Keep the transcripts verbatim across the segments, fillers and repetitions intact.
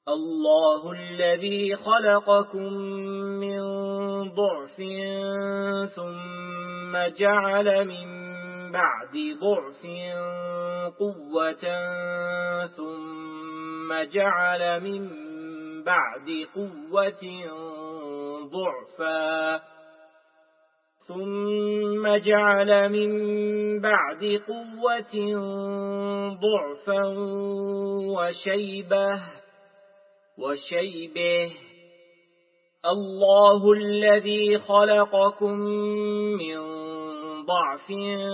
الله الذي خلقكم من ضعف ثم جعل من بعد ضعف قوة ثم جعل من بعد قوة ضعفا ثم جعل من بعد قوة ضعفا وشيبة وشيبه الله الذي خلقكم من ضعف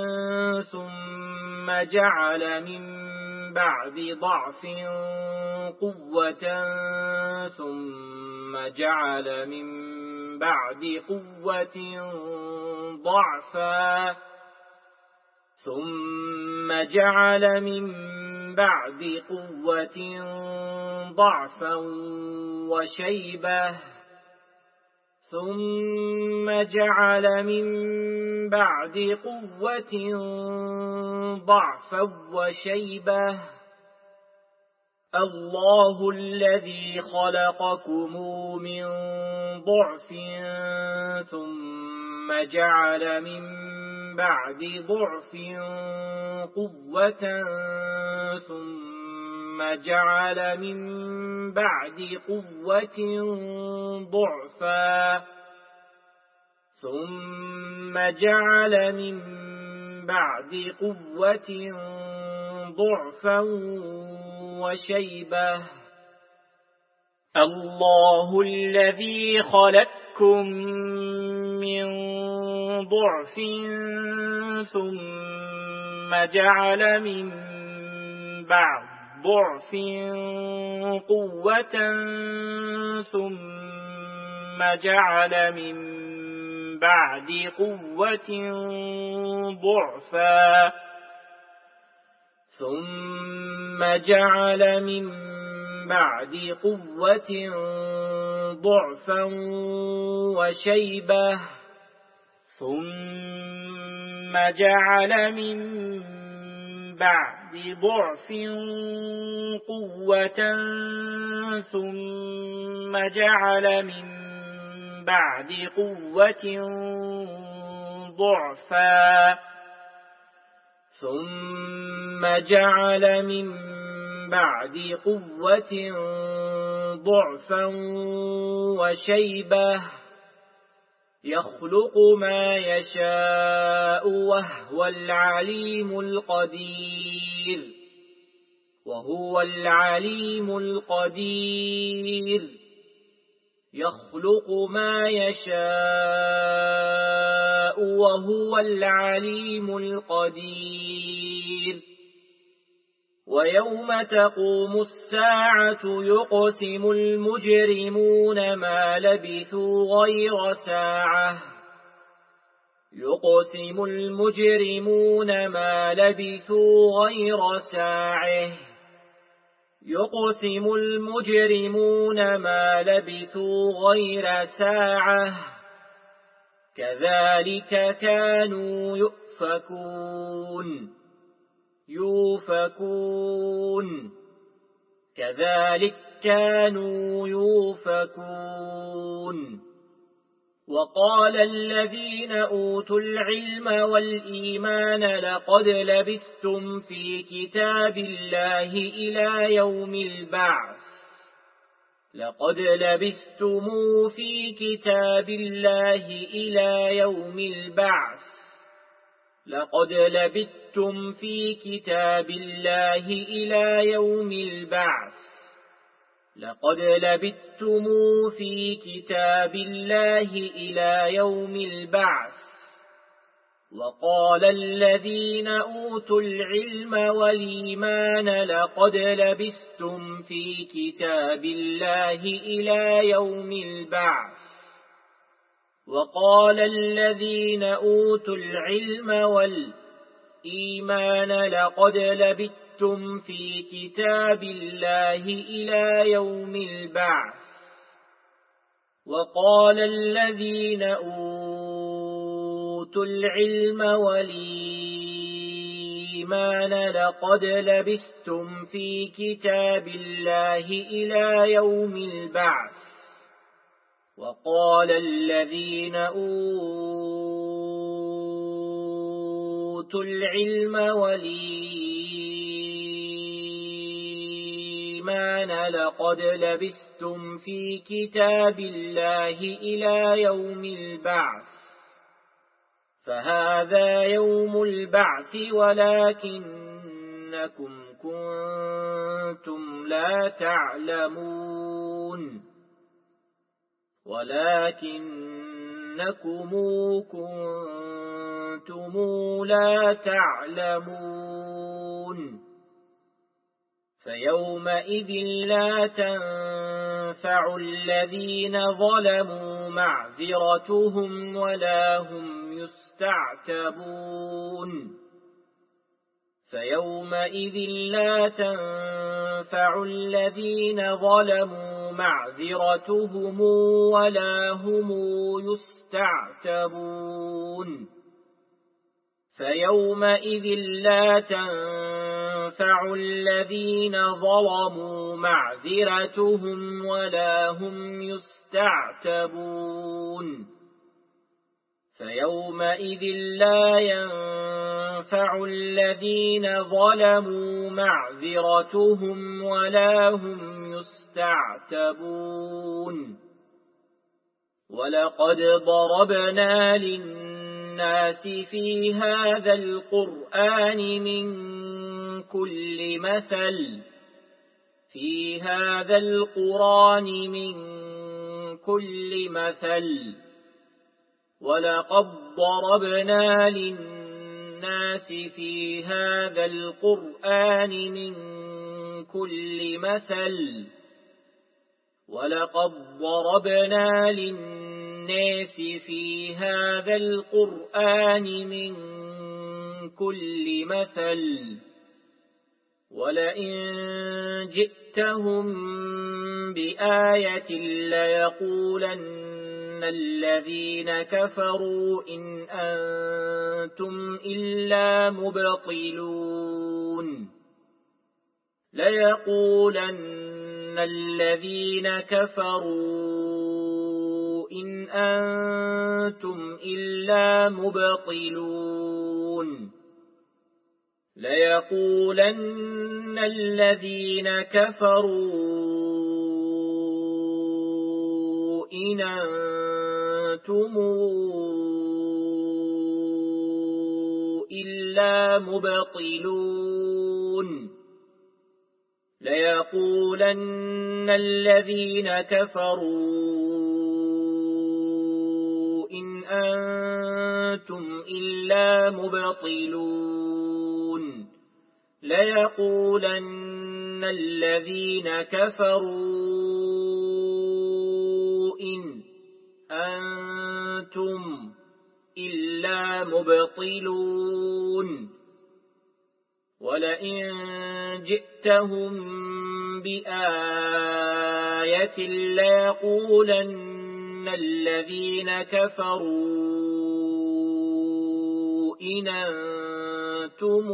ثم جعل من بعد ضعف قوة ثم جعل من بعد قوة ضعفا ثم جعل من بعد قوة ضعفا وشيبة ثم جعل من بعد قوة ضعفا وشيبة الله الذي خلقكم من ضعف ثم جعل من بعد ضعف قوة ثم جعل من بعد قوة ضعفا ثم جعل من بعد قوة ضعفا وشيبة الله الذي خلقكم من ضعف ثم جعل من بعد ضعف قوة ثم جعل من بعد قوة ضعفا ثم جعل من بعد قوة ضعفا وشيبة ثم جعل من بعد ضعف قوة ثم جعل من بعد قوة ضعفا ثم جعل من بعد قوة ضعفا وشيبة يخلق ما يشاء وهو العليم القدير وهو العليم القدير يخلق ما يشاء وهو العليم القدير ويوم تقوم الساعة يقسم المجرمون ما لبثوا غير ساعة يقسم المجرمون ما لبثوا غير ساعة يقسم المجرمون ما لبثوا غير ساعة كذلك كانوا يؤفكون يوفكون كذلك كانوا يوفكون وقال الذين أوتوا العلم والإيمان لقد لبثتم في كتاب الله إلى يوم البعث لقد لبثتم في كتاب الله إلى يوم البعث لقد لبثتم في كتاب الله إلى يوم البعث لقد لبثتم في كتاب الله إلى يوم البعث وقال الذين أوتوا العلم والإيمان لقد لبثتم في كتاب الله إلى يوم البعث وقال الذين أوتوا العلم والإيمان لقد لبثتم في كتاب الله إلى يوم البعث وقال الذين أوتوا العلم والإيمان الإيمان لقد لبثتم في كتاب الله إلى يوم البعث. وقال الذين أوتوا العلم والإيمان لقد لبثتم في كتاب الله إلى يوم البعث، فهذا يوم البعث ولكنكم كنتم لا تعلمون ولكنكم كنتم لا تعلمون فيومئذ لا تنفع الذين ظلموا معذرتهم ولا هم يستعتبون فيومئذ لا تنفع الذين ظلموا معذرتهم ولا هم يستعتبون فيومئذ لا تنفع الذين ظلموا معذرتهم ولا هم يستعتبون فيومئذ لا ينفع الذين ظلموا معذرتهم ولا هم يستعتبون ولقد ضربنا للناس في هذا القرآن من كل مثل في هذا القرآن من كل مثل ولقد ضربنا للناس في هذا القرآن من كل مثل ولقد ضربنا للناس في هذا القرآن من كل مثل ولئن جئتهم بآية ليقولن الذين كفروا إن أنتم إلا مبطلون ليقولن الذين كفروا إن أنتم إلا مبطلون ليقولن الذين كفروا إن أنتم إلا مبطلون ليقولن الذين كفروا إن أنتم إلا مبطلون ليقولن الذين كفروا إن أنتم إلا مبطلون ولئن جئتهم بآية ليقولن الذين كفروا إن أنتم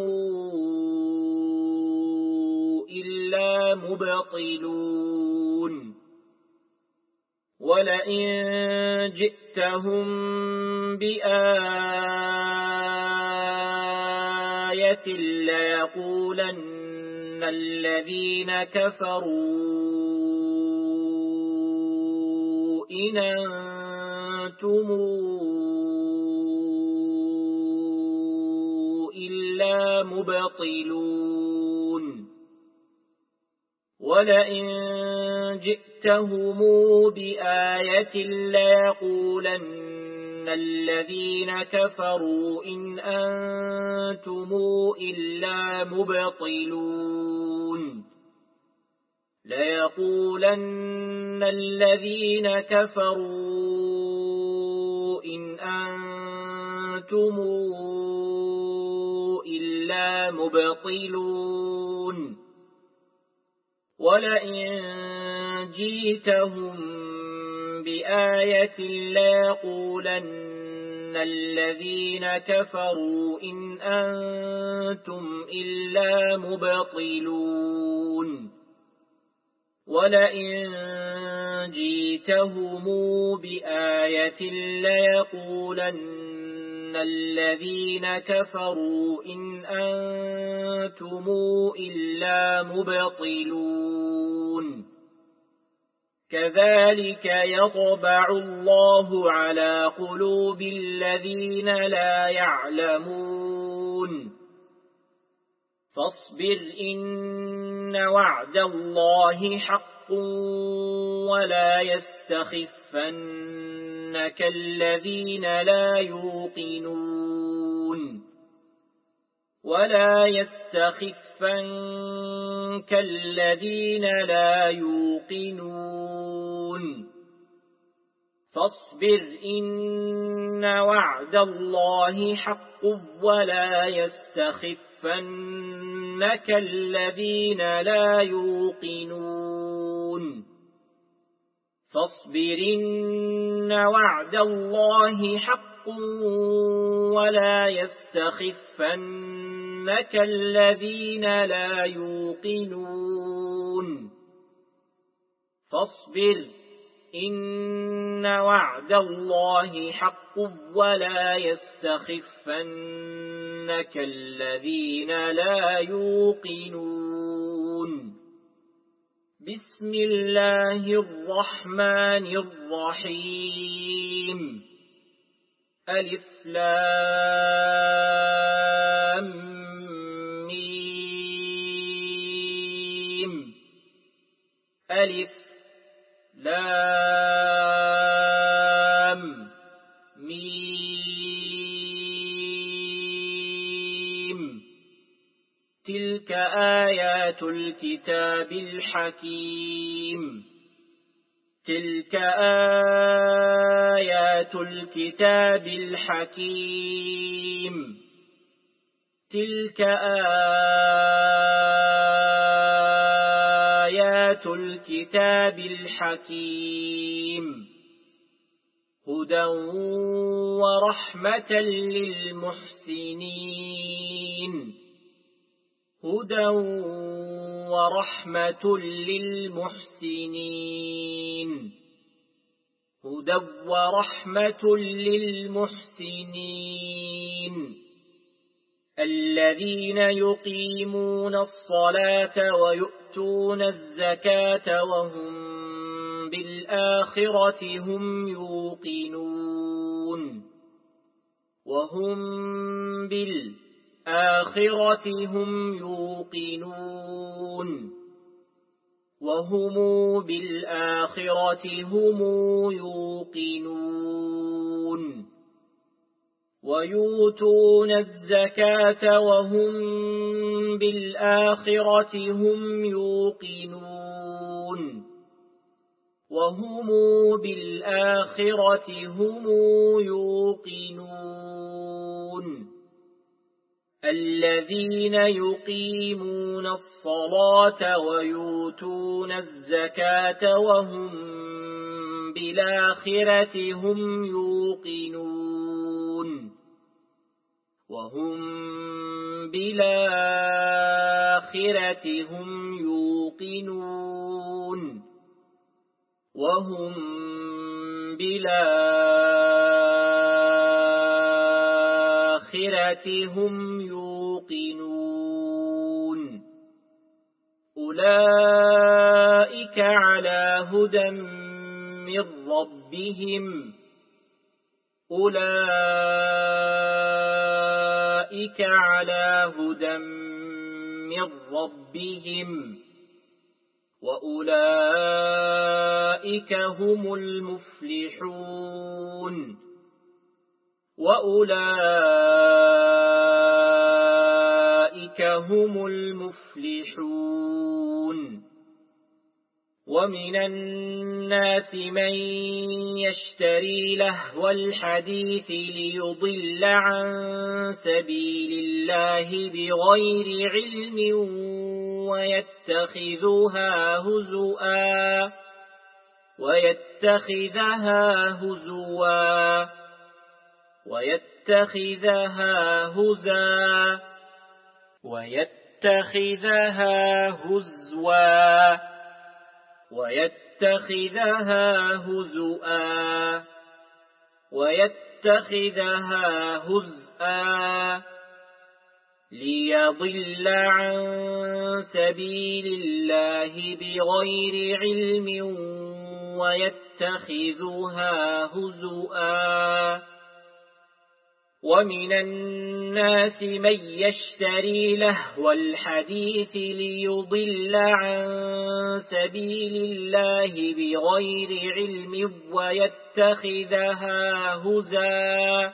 إلا مبطلون ولئن جئتهم بآية ليقولن الذين كفروا إن أنتم إلا مبطلون ولئن جئتهم بآية ليقولن الذين كفروا إن أنتم إلا مبطلون ليقولن الذين كفروا إن أنتم إلا مبطلون ولئن جئتهم بآية ليقولن الذين كفروا إن أنتم إلا مبطلون ولئن جئتهم بآية ليقولن الذين كفروا إن أنتم إلا مبطلون كذلك يطبع الله على قلوب الذين لا يعلمون فاصبر إن وعد الله حق ولا يستخفنك الذين لا يوقنون ولا يستخفنك الذين لا يوقنون فاصبر إن وعد الله حق ولا يستخفنك الذين لا يوقنون فاصبر إن وعد الله حق ولا يستخفنك الذين لا يوقنون فاصبر إن وعد الله حق ولا يستخفنك الذين لا يوقنون بسم الله الرحمن الرحيم ألف لام ميم ألف لام ميم تلك آيات الكتاب الحكيم تلك آيات الكتاب الحكيم تلك آيات الكتاب الحكيم هدى ورحمة للمحسنين هدى ورحمة للمحسنين هدى ورحمة للمحسنين الذين يقيمون الصلاة ويؤتون الزكاة وهم بالآخرة هم يوقنون وهم بالآخرة هم يوقنون وهم بالآخرة هم يوقنون ويؤتون الزكاة وهم بالآخرة هم يوقنون وهم بالآخرة هم يوقنون الذين يقيمون الصلاة ويؤتون الزكاة وهم بالآخرة هم يوقنون وهم بالآخرة هم يوقنون وهم بالآخرة هم يوقنون أولئك على هدى من ربهم أولئك على هدى من ربهم وأولئك هم المفلحون وأولئك هم المفلحون ومن الناس من يشتري لهو الحديث ليضل عن سبيل الله بغير علم ويتخذها هزؤا ويتخذها هزوا ويتخذها هزا ويتخذها هزوا ويتخذها هزؤا ويتخذها هزءا ليضل عن سبيل الله بغير علم ويتخذها هزؤا ومن الناس من يشتري لهو الحديث ليضل عن سبيل الله بغير علم ويتخذها هزوا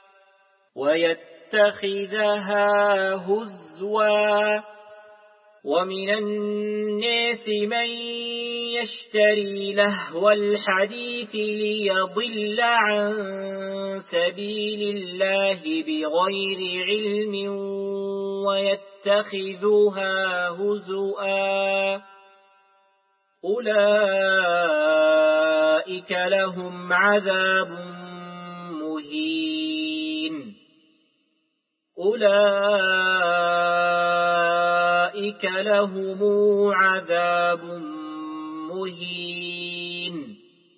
ويتخذها هزوا ومن الناس من يشتري لهو الحديث ليضل عن سبيل الله بغير علم ويتخذها هزؤا أولئك لهم عذاب مهين أولئك لهم عذاب مهين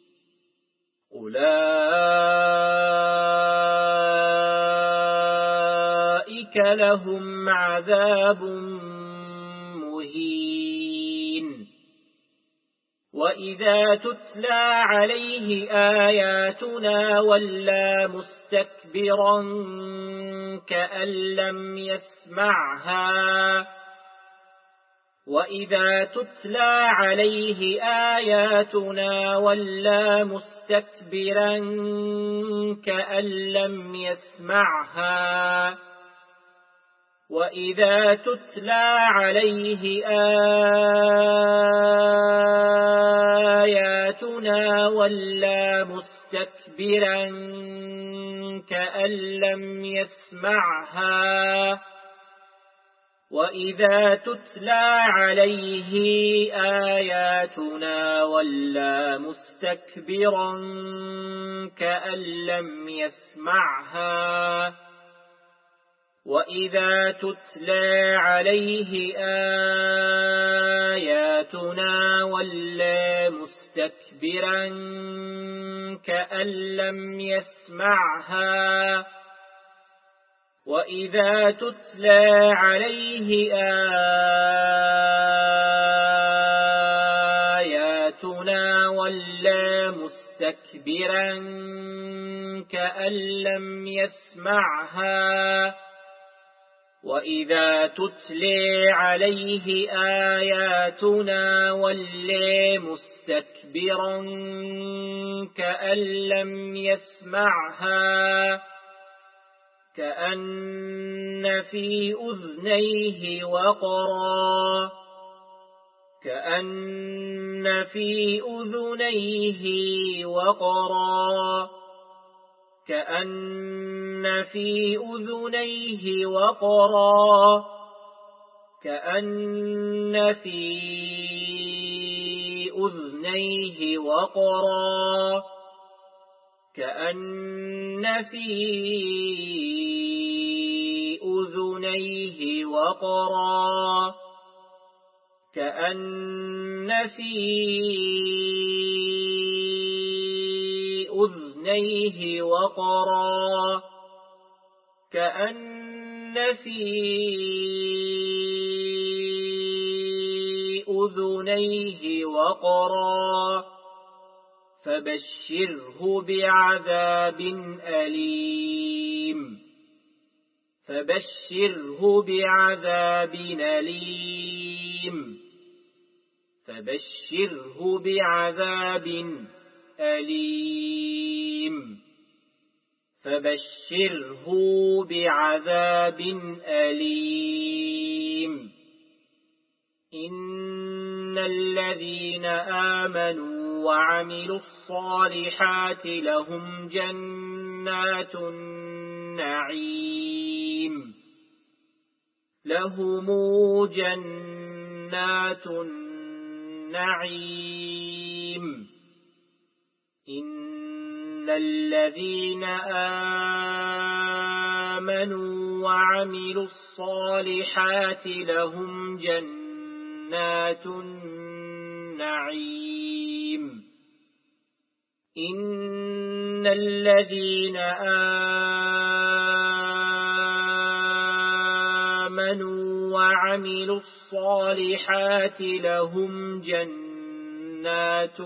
أولئك لهم عذاب مهين وإذا تتلى عليه آياتنا ولى مستكبرا كأن لم يسمعها وإذا تتلى عليه آياتنا ولى مستكبرا كأن لم يسمعها وإذا تتلى عليه آياتنا ولى مستكبرا كأن لم يسمعها وإذا تتلى عليه آياتنا ولى مستكبرا كأن لم يسمعها وإذا تتلى عليه آياتنا ولى مستكبرا كأن لم يسمعها وإذا تتلى عليه آياتنا ولى مستكبرا كأن لم يسمعها وإذا تتلى عليه آياتنا ولى مستكبرا كأن لم يسمعها كأن في أذنيه وقرا كأن في أذنيه وقرا كأن في أذنيه وقرا كأن في أذنيه وقرا كأن في أذنيه وقرا كأن في أذنيه وقرا كأن في أذنيه وقرا فبشره بعذاب أليم فبشره بعذاب أليم فبشره بعذاب أليم فبشره بعذاب أليم إن الذين آمنوا وعملوا الصالحات لهم جنات النعيم لهم جنات النعيم إن الذين آمنوا وعملوا الصالحات لهم جنات النعيم إن الذين آمنوا وعملوا الصالحات لهم جنات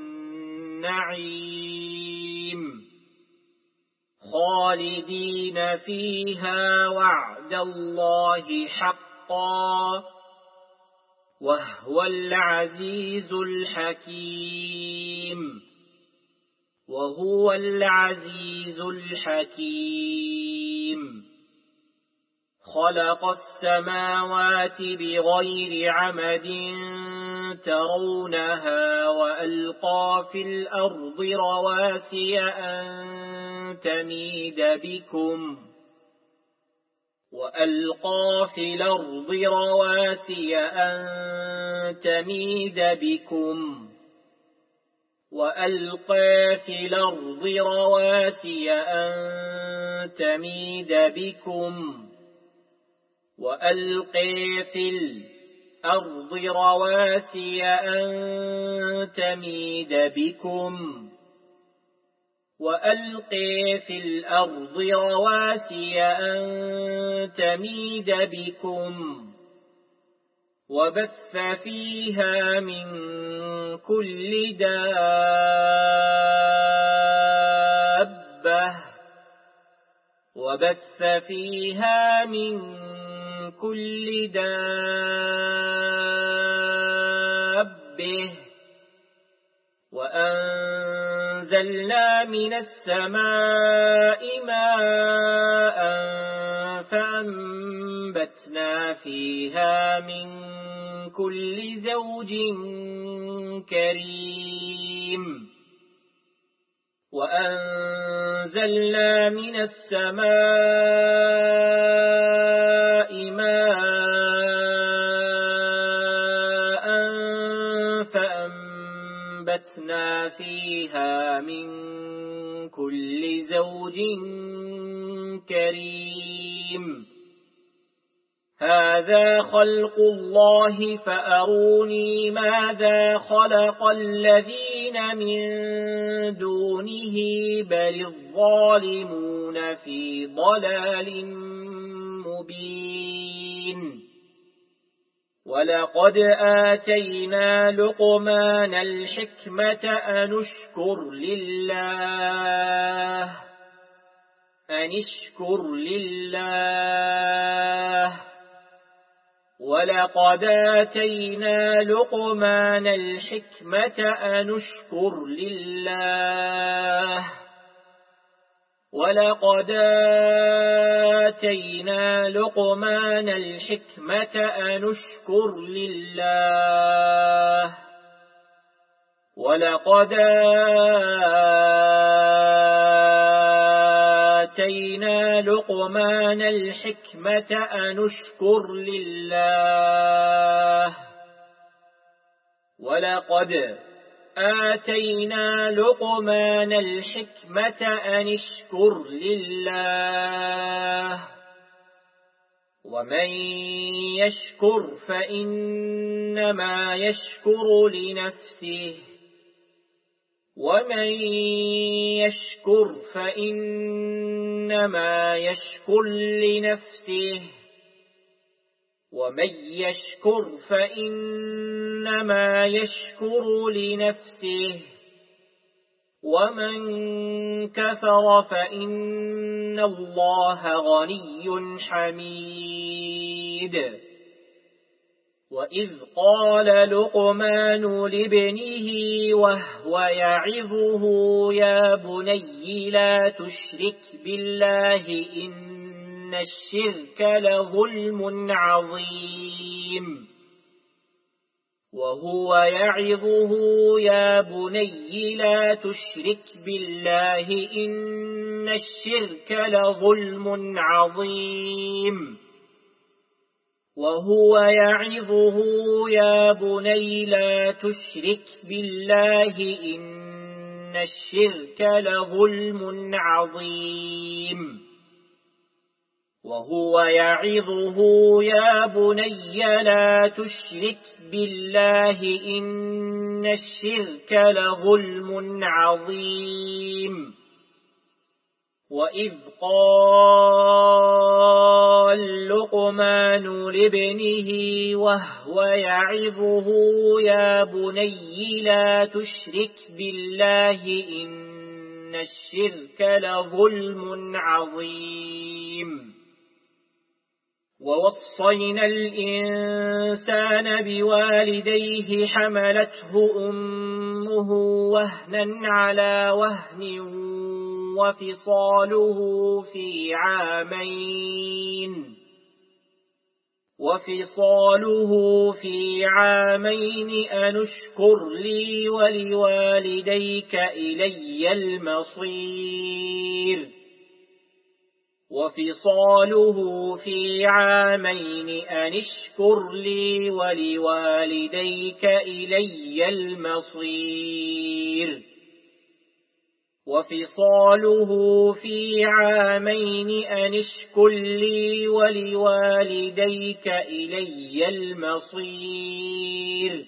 النعيم خالدين فيها وعد الله حقا وهو العزيز الحكيم وهو العزيز الحكيم خلق السماوات بغير عمد ترونها وألقى في الأرض رواسي أن تميد بكم وألقى في الأرض رواسي أن تميد بكم وألقى في الأرض رواسي أن تميد بكم وألقى في الأرض رواسي أن تميد بكم وألقى في الأرض رواسي أن تميد بكم وبث فيها من كل دابة وبث فيها من كل دابة وأنزلنا من السماء ماء فأنبتنا فيها من كل زوج كريم وأنزلنا من السماء ماء فأنبتنا فيها من كل زوج كريم هذا خلق الله فأروني ماذا خلق الذين من دونه بل الظالمون في ضلال مبين ولقد آتينا لقمان الحكمة أن اشكر لله أن اشكر لله ولقد آتينا لقمان الحكمة أن اشكر لله ولقد آتينا لقمان الحكمة أن اشكر لله ولقد آتينا لقمان الحكمة أن اشكر لله ولقد آتينا لقمان الحكمة أن اشكر لله ومن يشكر فإنما يشكر لنفسه ومن يشكر فإنما يشكر لنفسه ومن يشكر فإنما يشكر لنفسه ومن كفر فإن الله غني حميد وإذ قال لقمان لابنه وهو يعظه يا بني لا تشرك بالله إن الشرك لظلم عظيم وهو يعظه يا بني لا تشرك بالله إن الشرك لظلم عظيم وهو يعظه يا بني لا تشرك بالله إن الشرك لظلم عظيم وهو يعظه يا بني لا تشرك بالله إن الشرك لظلم عظيم وإذ قال لقمان لابنه وهو يعظه يا بني لا تشرك بالله إن الشرك لظلم عظيم ووصينا الإنسان بوالديه حملته أمه وهنا على وهن وفصاله في عامين وفصاله في عامين أن اشكر لي ولوالديك إلي المصير وفصاله في عامين أن اشكر لي ولوالديك إلي المصير وفصاله في عامين أن اشكر لي ولوالديك إلي المصير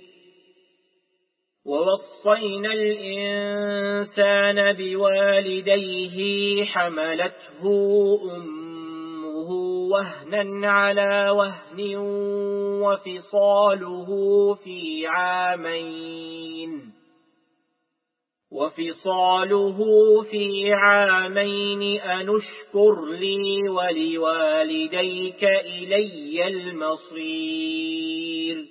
ووصينا الإنسان بوالديه حملته أمه وهنا على وهن وفصاله في عامين وفصاله في عامين أن اشكر لي ولوالديك إلي المصير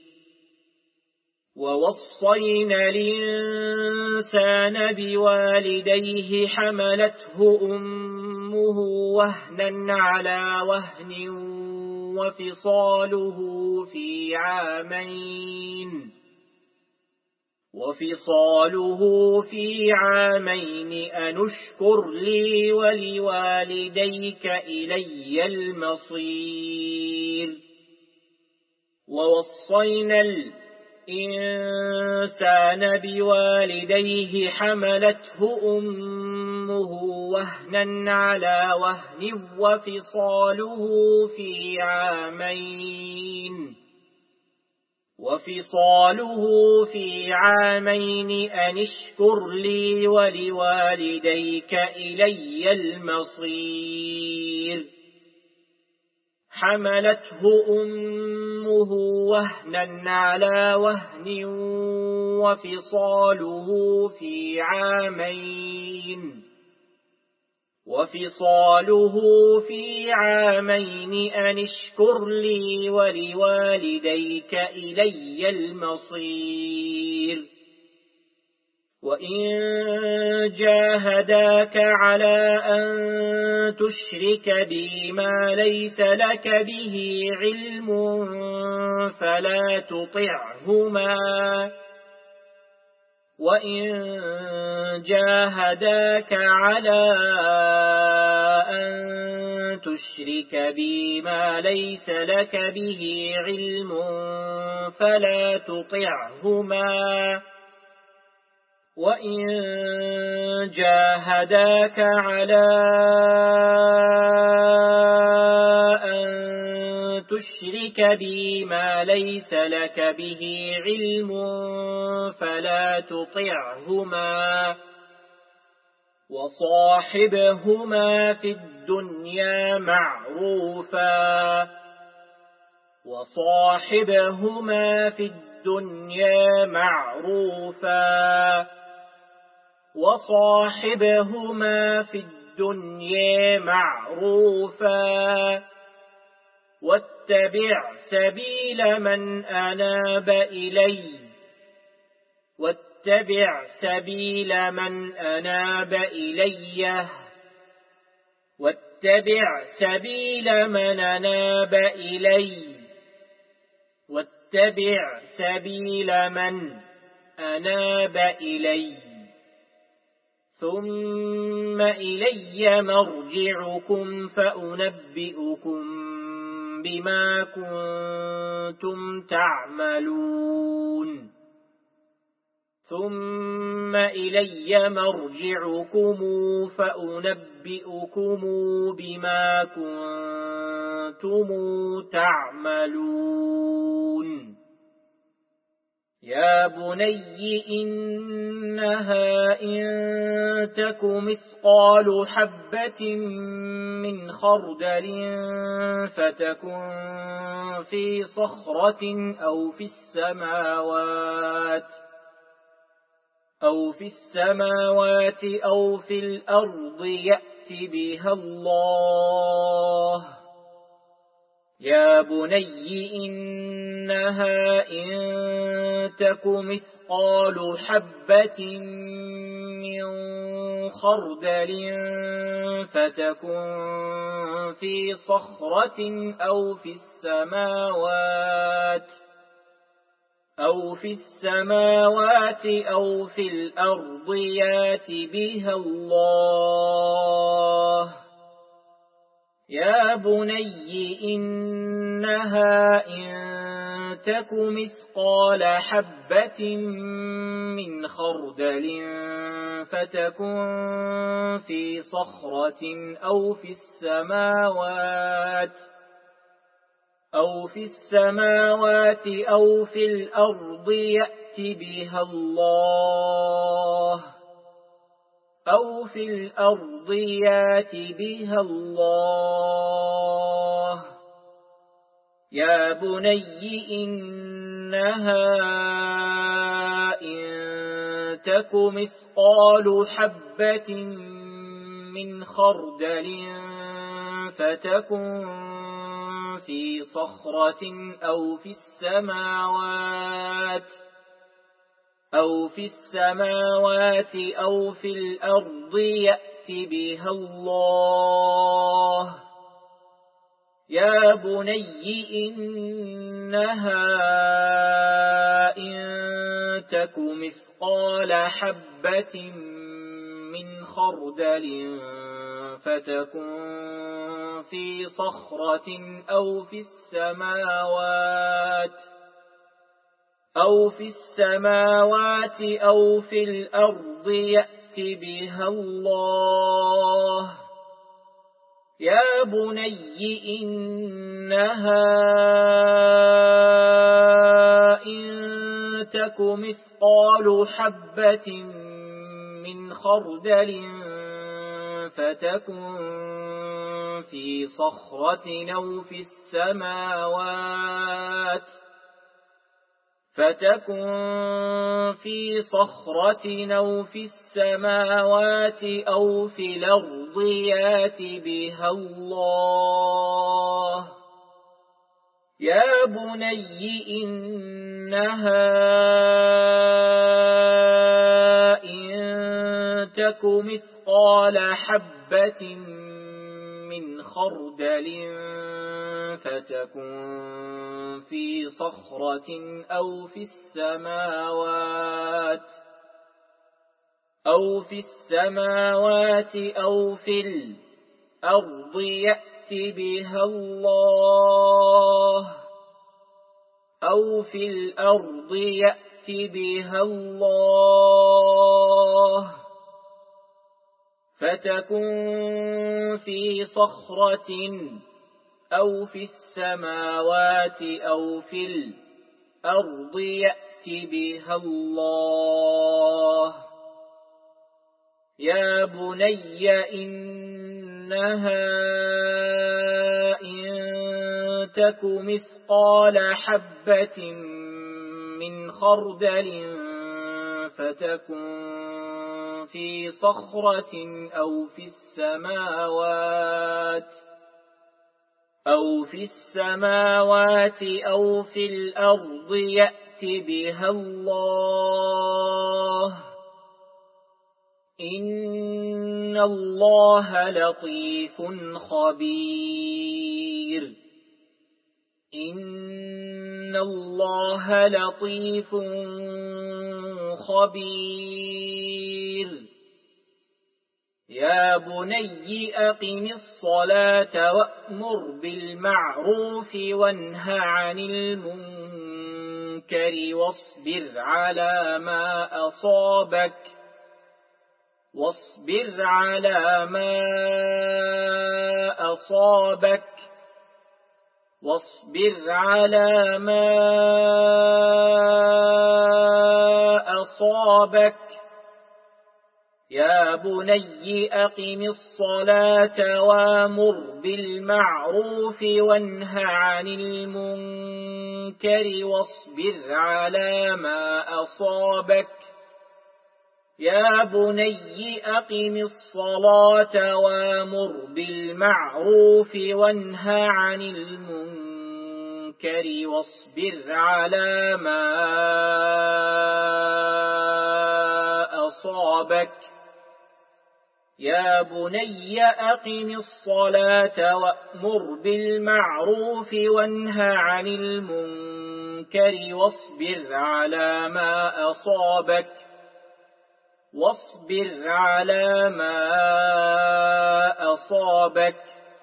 ووصينا الإنسان بوالديه حملته أمه وهنا على وهن وفصاله في عامين وفصاله في عامين أن اشكر لي ولوالديك إلي المصير ووصينا الإنسان بوالديه حملته أمه وهنا على وهن وفصاله في عامين وفصاله في عامين أن اشكر لي ولوالديك إلي المصير حملته أمه وهنا على وهن وفصاله في عامين وفصاله في عامين أن اشكر لي ولوالديك إلي المصير وإن جاهداك على أن تشرك بي ما ليس لك به علم فلا تطعهما وإن جاهداك على أن تشرك بي ما ليس لك به علم فلا تطعهما وإن جاهداك على أن تشرك بي ما ليس لك به علم فلا تطعهما وصاحبهما في الدنيا معروفا وصاحبهما في الدنيا معروفا وصاحبهما في الدنيا معروفا واتبع سبيل من أناب إلي واتبع سبيل من أناب إلي واتبع سبيل من أناب إلي واتبع سبيل من أناب إلي ثم إلي مرجعكم فأنبئكم بما كنتم تعملون ثم إلي مرجعكم فأنبئكم بما كنتم تعملون يا بني إنها إن تك مثقال حبة من خردل فتكن في صخرة أو في السماوات أو في السماوات أو في الأرض يأت بها الله يا بني إنها إن تك مثقال حبة من خردل فتكن في صخرة أو في السماوات أو في السماوات أو في الأرض يات بها الله يا بني إنها إن تك مثقال حبة من خردل فتكن في صخرة أو في السماوات أو في السماوات أو في الأرض يأت بها الله أو في الأرض يات بها الله يا بني إنها إن تك مثقال حبة من خردل فتكن في صخرة أو في السماوات أو في السماوات أو في الأرض يأت بها الله يا بني إنها إن تك مثقال حبة من خردل فتكن في صخرة أو في السماوات أو في السماوات أو في الأرض يأت بها الله يا بني إنها إن تك مثقال حبة من خردل فتكن في صخرة أو في السماوات فتكن في صخرة أو في السماوات أو في الأرض يات بها الله يا بني إنها إن تك مثقال حبة من خردل فتكن في صخرة أو في السماوات أو في السماوات أو في الأرض يأت بها الله أو في الأرض يأت بها الله فتكن في صخرة أو في السماوات أو في الأرض يأت بها الله يا بني إنها إن تك مثقال حبة من خردل فتكن في صخرة أو في السماوات أو في السماوات أو في الأرض يأت بها الله إن الله لطيف خبير إن الله لطيف خبير يا بني أقم الصلاة وأمر بالمعروف وانه عن المنكر المنكر واصبر على ما أصابك واصبر على ما أصابك واصبر على ما أصابك يا بني أقم الصلاة وامر بالمعروف وانه عن المنكر واصبر على ما أصابك يا بني أقم الصلاة وامر بالمعروف وانه عن المنكر واصبر على ما أصابك يا بني أقم الصلاة وأمر بالمعروف وانه عن المنكر واصبر على ما أصابك واصبر على ما أصابك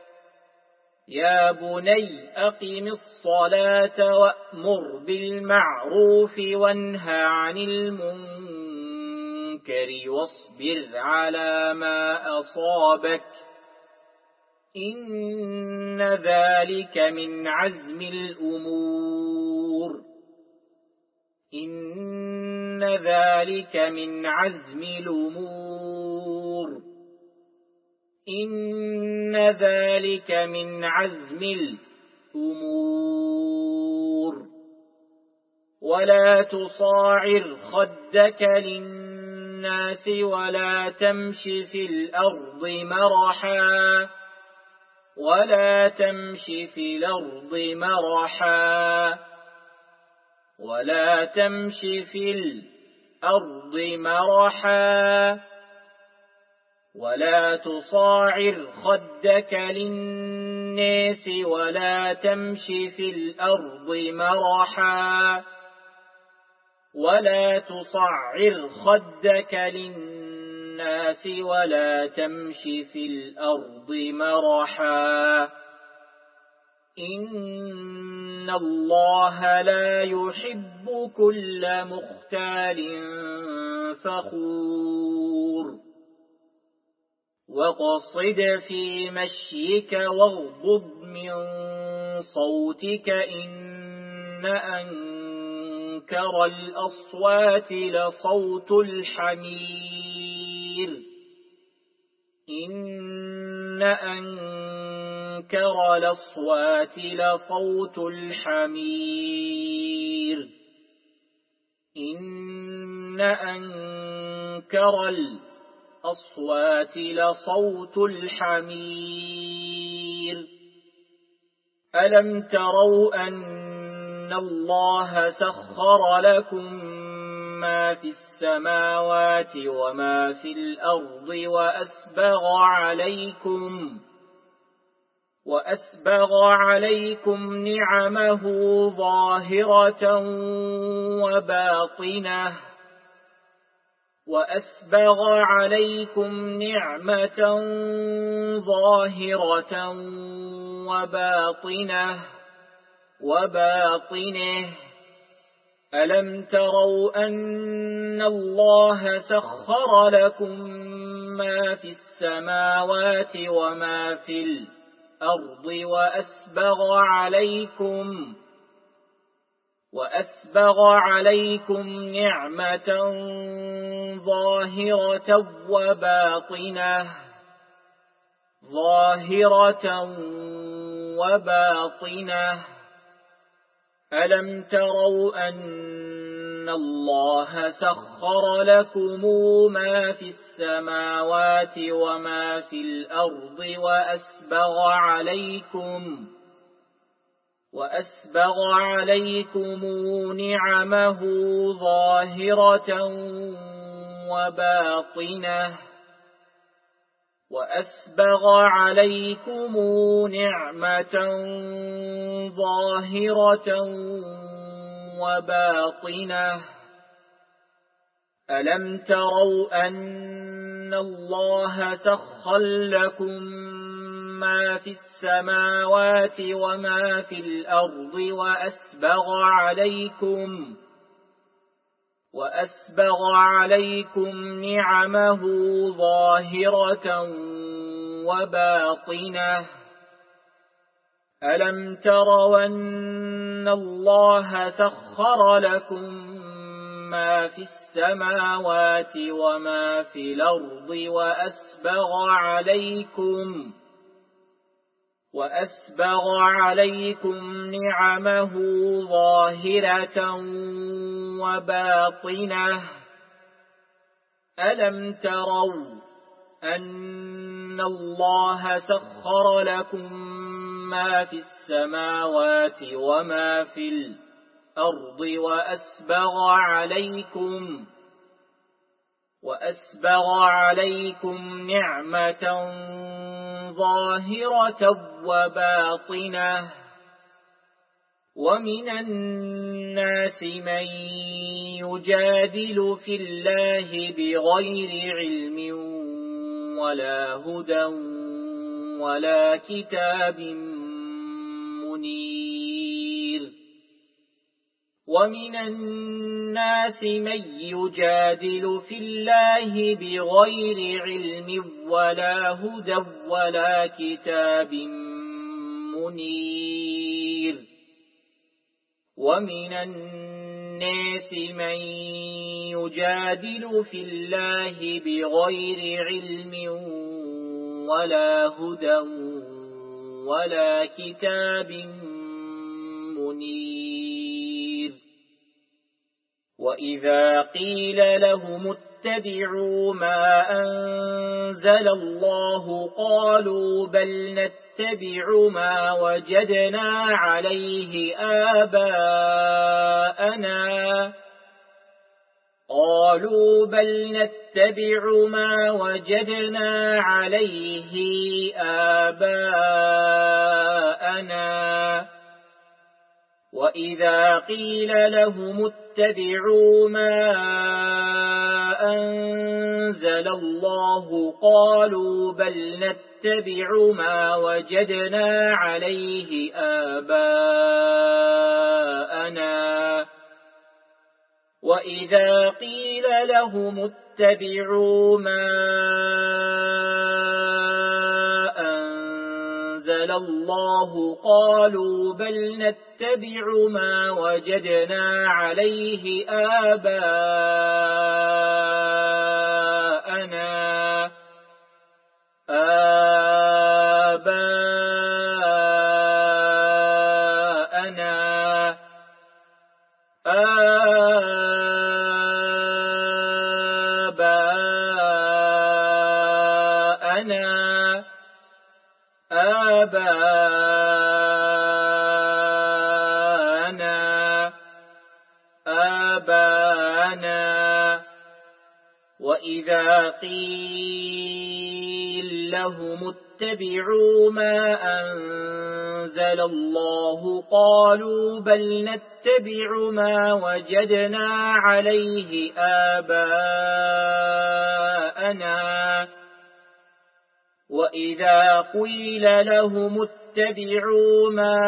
يا بني أقم الصلاة وأمر بالمعروف وانه عن المنكر واصبر على ما أصابك إن ذلك من عزم الأمور إن ذلك من عزم الأمور إن ذلك من عزم الأمور ولا تصاعر خدك للناس ولا تمش في الأرض مرحا ولا تمش في الأرض مرحا ولا تمش في الأرض مرحا ولا تصاعر خدك للناس ولا تمش في الأرض مرحا ولا تصعر خدك للناس ولا تمش في الأرض مرحا إن الله لا يحب كل مختال فخور وقصد في مشيك واغضض من صوتك إن أنكر الأصوات لصوت الحمير إن أنكر الأصوات لصوت الحمير إن أنكر الأصوات لصوت الحمير ألم تروا أن الله سخر لكم ما في السماوات وما في الأرض وأسبغ عليكم وأسبغ عليكم نعمه ظاهرة وباطنة وأسبغ عليكم نعمة ظاهرة وباطنة وباطنه ألم تروا أن الله سخر لكم ما في السماوات وما في الأرض وأسبغ عليكم وأسبغ عليكم نعمة ظاهرة وباطنة ظاهرة وباطنة ألم تروا أن الله سخر لكم ما في السماوات وما في الأرض وأسبغ عليكم وأسبغ عليكم نعمه ظاهرة وباطنة وأسبغ عليكم نعمة ظاهرة وباطنة ألم تروا أن الله سخر لكم ما في السماوات وما في الأرض وأسبغ عليكم وأسبغ عليكم نعمه ظاهرة وباطنة ألم تروا أن الله سخر لكم ما في السماوات وما في الأرض وأسبغ عليكم وأسبغ عليكم نعمه ظاهرة وباطنة ألم تروا أن الله سخر لكم ما في السماوات وما في الأرض وأسبغ عليكم وأسبغ عليكم نعمة ظاهرة وباطنة ومن الناس من يجادل في الله بغير علم ولا هدى ولا كتاب منير ومن الناس من يجادل في الله بغير علم ولا هدى ولا كتاب منير ومن الناس من يجادل في الله بغير علم ولا هدى ولا كتاب منير وإذا قيل لهم اتبعوا ما أنزل الله قالوا بل نتبع ما وجدنا عليه آباءنا قالوا بل نتبع ما وجدنا عليه آباءنا وإذا قيل لهم اتبعوا ما أنزل الله قالوا بل نتبع ما وجدنا عليه آباءنا وإذا قيل لهم اتبعوا ما أنزل الله قالوا بل نتبع ما وجدنا عليه آباءنا آباءنا آباءنا آباءنا آباءنا وإذا قيل لهم اتبعوا ما أنزل الله قالوا بل نتبع ما وجدنا عليه آباءنا وإذا قيل لهم اتبعوا ما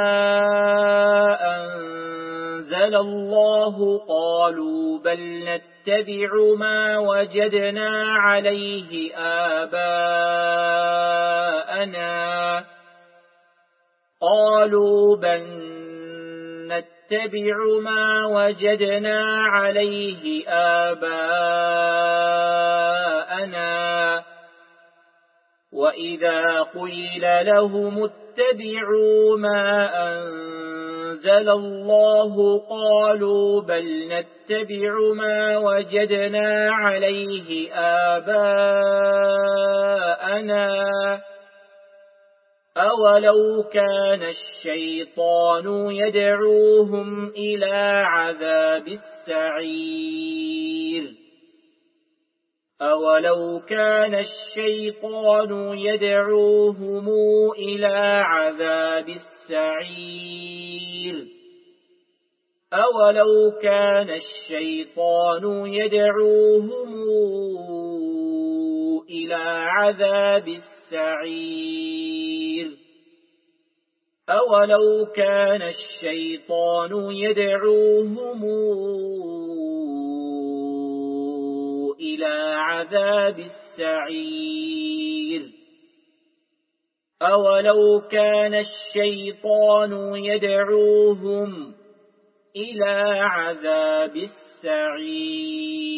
أنزل الله قالوا بل نتبع ما وجدنا عليه آباءنا قالوا بل نتبع ما وجدنا عليه آباءنا وإذا قيل لهم اتبعوا ما أنزل الله قالوا بل نتبع ما وجدنا عليه آباءنا أولو كان الشيطان يدعوهم إلى عذاب السعير أولو كان الشيطان يدعوهم إلى عذاب السعير أولو كان الشيطان يدعوهم إلى عذاب السعير السعير أولو كان الشيطان يدعوهم إلى عذاب السعير أولو كان الشيطان يدعوهم إلى عذاب السعير